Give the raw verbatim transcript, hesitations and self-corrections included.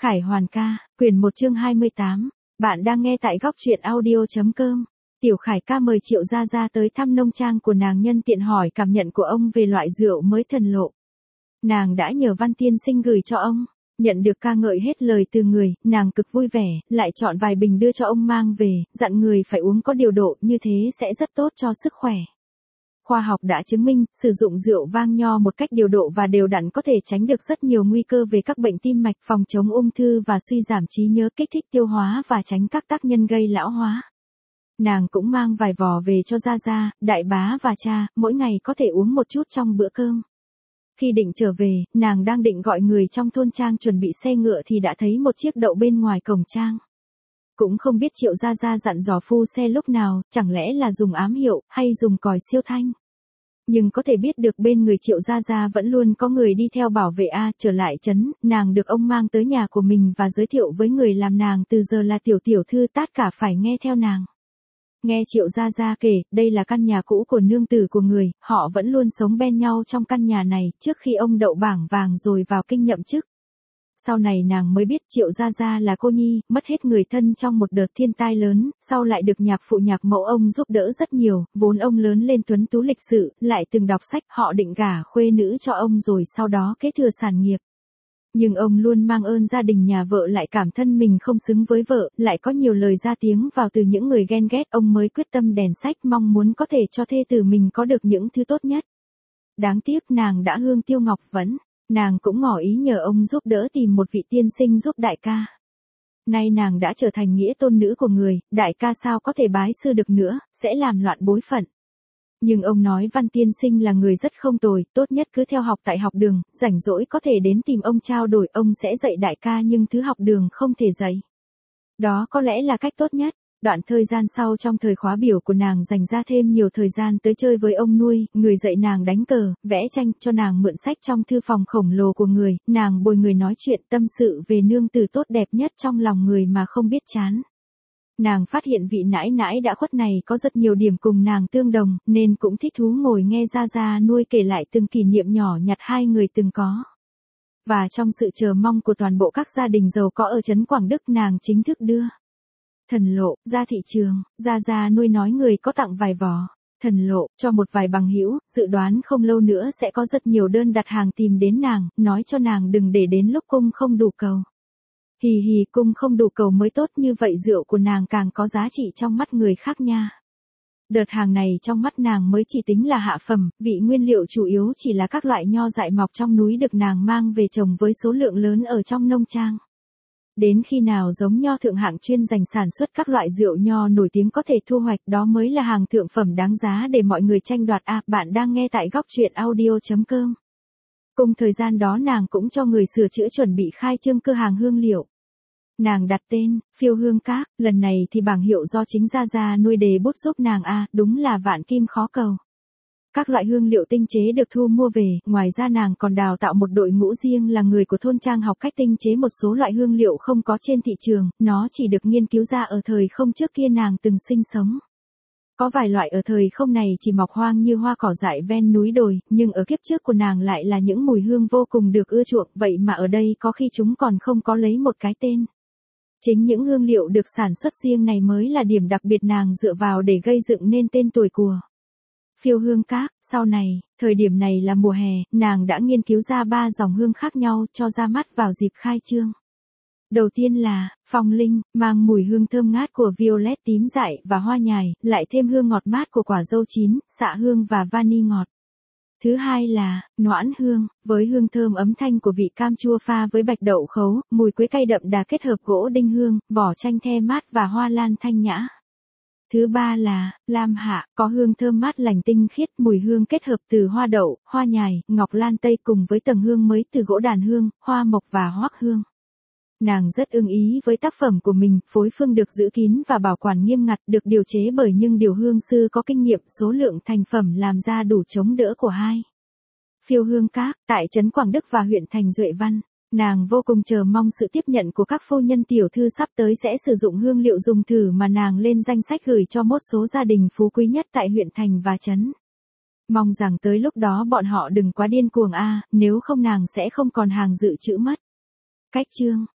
Khải Hoàn ca, quyển một chương hai mươi tám. Bạn đang nghe tại góc truyện audio.com. Tiểu Khải ca mời Triệu Gia Gia tới thăm nông trang của nàng, nhân tiện hỏi cảm nhận của ông về loại rượu mới Thần Lộ. Nàng đã nhờ Văn tiên sinh gửi cho ông. Nhận được ca ngợi hết lời từ người, nàng cực vui vẻ, lại chọn vài bình đưa cho ông mang về, dặn người phải uống có điều độ, như thế sẽ rất tốt cho sức khỏe. Khoa học đã chứng minh, sử dụng rượu vang nho một cách điều độ và đều đặn có thể tránh được rất nhiều nguy cơ về các bệnh tim mạch, phòng chống ung thư và suy giảm trí nhớ, kích thích tiêu hóa và tránh các tác nhân gây lão hóa. Nàng cũng mang vài vò về cho Gia Gia, đại bá và cha, mỗi ngày có thể uống một chút trong bữa cơm. Khi định trở về, nàng đang định gọi người trong thôn trang chuẩn bị xe ngựa thì đã thấy một chiếc đậu bên ngoài cổng trang. Cũng không biết Triệu Gia Gia dặn dò phu xe lúc nào, chẳng lẽ là dùng ám hiệu, hay dùng còi siêu thanh. Nhưng có thể biết được bên người Triệu Gia Gia vẫn luôn có người đi theo bảo vệ. A trở lại trấn, nàng được ông mang tới nhà của mình và giới thiệu với người làm nàng từ giờ là tiểu tiểu thư, tất cả phải nghe theo nàng. Nghe Triệu Gia Gia kể, đây là căn nhà cũ của nương tử của người, họ vẫn luôn sống bên nhau trong căn nhà này, trước khi ông đậu bảng vàng rồi vào kinh nhậm chức. Sau này nàng mới biết Triệu Gia Gia là cô nhi, mất hết người thân trong một đợt thiên tai lớn, sau lại được nhạc phụ nhạc mẫu ông giúp đỡ rất nhiều, vốn ông lớn lên tuấn tú lịch sự, lại từng đọc sách, họ định gả khuê nữ cho ông rồi sau đó kế thừa sản nghiệp. Nhưng ông luôn mang ơn gia đình nhà vợ, lại cảm thân mình không xứng với vợ, lại có nhiều lời ra tiếng vào từ những người ghen ghét, ông mới quyết tâm đèn sách, mong muốn có thể cho thê tử mình có được những thứ tốt nhất. Đáng tiếc nàng đã hương tiêu ngọc vẫn. Nàng cũng ngỏ ý nhờ ông giúp đỡ tìm một vị tiên sinh giúp đại ca. Nay nàng đã trở thành nghĩa tôn nữ của người, đại ca sao có thể bái sư được nữa, sẽ làm loạn bối phận. Nhưng ông nói Văn tiên sinh là người rất không tồi, tốt nhất cứ theo học tại học đường, rảnh rỗi có thể đến tìm ông trao đổi, ông sẽ dạy đại ca nhưng thứ học đường không thể dạy. Đó có lẽ là cách tốt nhất. Đoạn thời gian sau, trong thời khóa biểu của nàng dành ra thêm nhiều thời gian tới chơi với ông nuôi, người dạy nàng đánh cờ, vẽ tranh, cho nàng mượn sách trong thư phòng khổng lồ của người, nàng bồi người nói chuyện tâm sự về nương tử tốt đẹp nhất trong lòng người mà không biết chán. Nàng phát hiện vị nãi nãi đã khuất này có rất nhiều điểm cùng nàng tương đồng, nên cũng thích thú ngồi nghe Gia Gia nuôi kể lại từng kỷ niệm nhỏ nhặt hai người từng có. Và trong sự chờ mong của toàn bộ các gia đình giàu có ở trấn Quảng Đức, nàng chính thức đưa Thần Lộ ra thị trường. Gia Gia nuôi nói người có tặng vài vò Thần Lộ cho một vài bằng hữu, dự đoán không lâu nữa sẽ có rất nhiều đơn đặt hàng tìm đến nàng, nói cho nàng đừng để đến lúc cung không đủ cầu. Hì hì, cung không đủ cầu mới tốt, như vậy rượu của nàng càng có giá trị trong mắt người khác nha. Đợt hàng này trong mắt nàng mới chỉ tính là hạ phẩm, vị nguyên liệu chủ yếu chỉ là các loại nho dại mọc trong núi được nàng mang về trồng với số lượng lớn ở trong nông trang. Đến khi nào giống nho thượng hạng chuyên dành sản xuất các loại rượu nho nổi tiếng có thể thu hoạch, đó mới là hàng thượng phẩm đáng giá để mọi người tranh đoạt. À, bạn đang nghe tại góc truyện audio.com. Cùng thời gian đó nàng cũng cho người sửa chữa chuẩn bị khai trương cửa hàng hương liệu. Nàng đặt tên, Phiêu Hương Các, lần này thì bảng hiệu do chính Gia Gia nuôi đề bút giúp nàng. A, à, đúng là vạn kim khó cầu. Các loại hương liệu tinh chế được thu mua về, ngoài ra nàng còn đào tạo một đội ngũ riêng là người của thôn trang học cách tinh chế một số loại hương liệu không có trên thị trường, nó chỉ được nghiên cứu ra ở thời không trước kia nàng từng sinh sống. Có vài loại ở thời không này chỉ mọc hoang như hoa cỏ dại ven núi đồi, nhưng ở kiếp trước của nàng lại là những mùi hương vô cùng được ưa chuộng, vậy mà ở đây có khi chúng còn không có lấy một cái tên. Chính những hương liệu được sản xuất riêng này mới là điểm đặc biệt nàng dựa vào để gây dựng nên tên tuổi của Phiêu Hương Các. Sau này, thời điểm này là mùa hè, nàng đã nghiên cứu ra ba dòng hương khác nhau cho ra mắt vào dịp khai trương. Đầu tiên là Phong Linh, mang mùi hương thơm ngát của violet tím dại và hoa nhài, lại thêm hương ngọt mát của quả dâu chín, xạ hương và vani ngọt. Thứ hai là Noãn Hương, với hương thơm ấm thanh của vị cam chua pha với bạch đậu khấu, mùi quế cay đậm đà kết hợp gỗ đinh hương, vỏ chanh the mát và hoa lan thanh nhã. Thứ ba là Lam Hạ, có hương thơm mát lành tinh khiết, mùi hương kết hợp từ hoa đậu, hoa nhài, ngọc lan tây cùng với tầng hương mới từ gỗ đàn hương, hoa mộc và hoắc hương. Nàng rất ưng ý với tác phẩm của mình, phối phương được giữ kín và bảo quản nghiêm ngặt, được điều chế bởi nhưng điều hương sư có kinh nghiệm, số lượng thành phẩm làm ra đủ chống đỡ của hai Phiêu Hương Các, tại trấn Quảng Đức và huyện thành Duệ Văn. Nàng vô cùng chờ mong sự tiếp nhận của các phu nhân tiểu thư sắp tới sẽ sử dụng hương liệu dùng thử mà nàng lên danh sách gửi cho một số gia đình phú quý nhất tại huyện thành và trấn. Mong rằng tới lúc đó bọn họ đừng quá điên cuồng a, nếu không nàng sẽ không còn hàng dự trữ mất. Cách chương